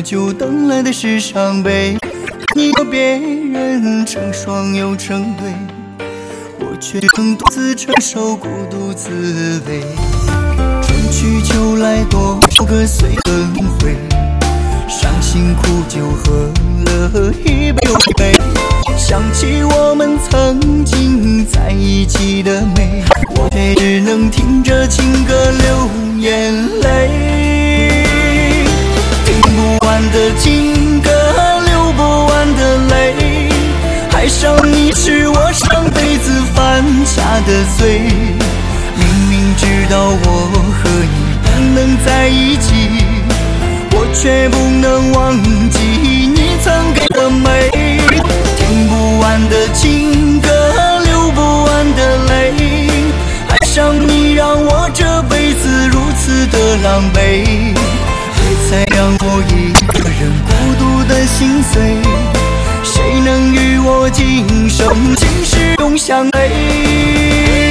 就等来的是伤悲。你和别人成双又成对，我却能独自承受孤独滋味。春去秋来，多少个岁轮回，伤心苦酒喝了一杯又一杯，想起我们曾经在一起的美，我却只能听着情歌流眼泪。听不完的情歌，流不完的泪，爱上你是我上辈子犯下的罪。明明知道我和你不能在一起，我却不能忘记你曾给的美。听不完的情歌，流不完的泪，爱上你让我这辈子如此的狼狈，爱才让我一个人孤独的心碎。谁能与我今生今世永相随？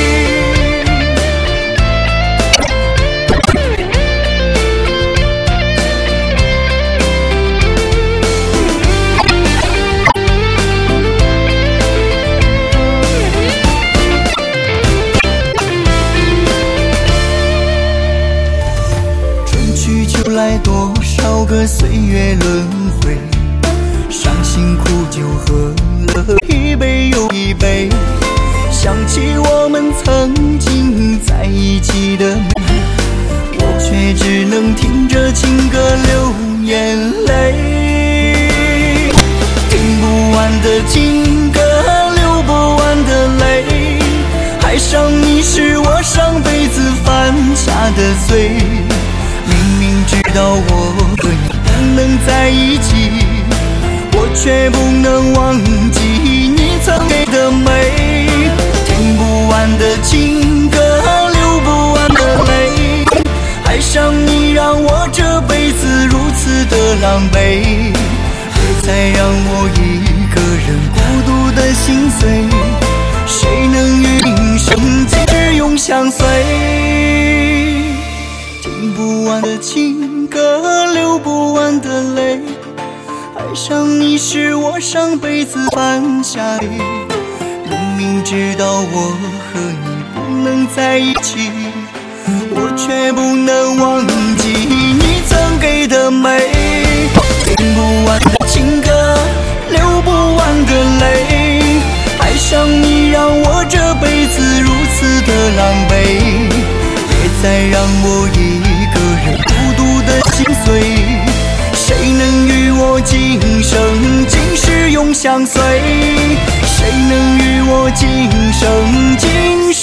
来多少个岁月轮回，伤心苦酒喝了一杯又一杯，想起我们曾经在一起的美，我却只能听着情歌流眼泪。听不完的情歌，流不完的泪，爱上你是我上辈子犯下的罪。明明知道我和你不能在一起，我却不能忘记你曾给的美。听不完的情歌，流不完的泪，爱上你让我这辈子如此的狼狈，爱才让我一个人孤独的心碎。谁能与今生今世永相随？听不完的情歌，流不完的泪，爱上你是我上辈子犯下的。明明知道我和你不能在一起，我却不能忘记你曾给的美。听不完的情歌，流不完的泪，爱上你让我这辈子如此的狼狈，别再让我一个人孤独的心碎。谁能与我今生今世永相随？谁能与我今生今世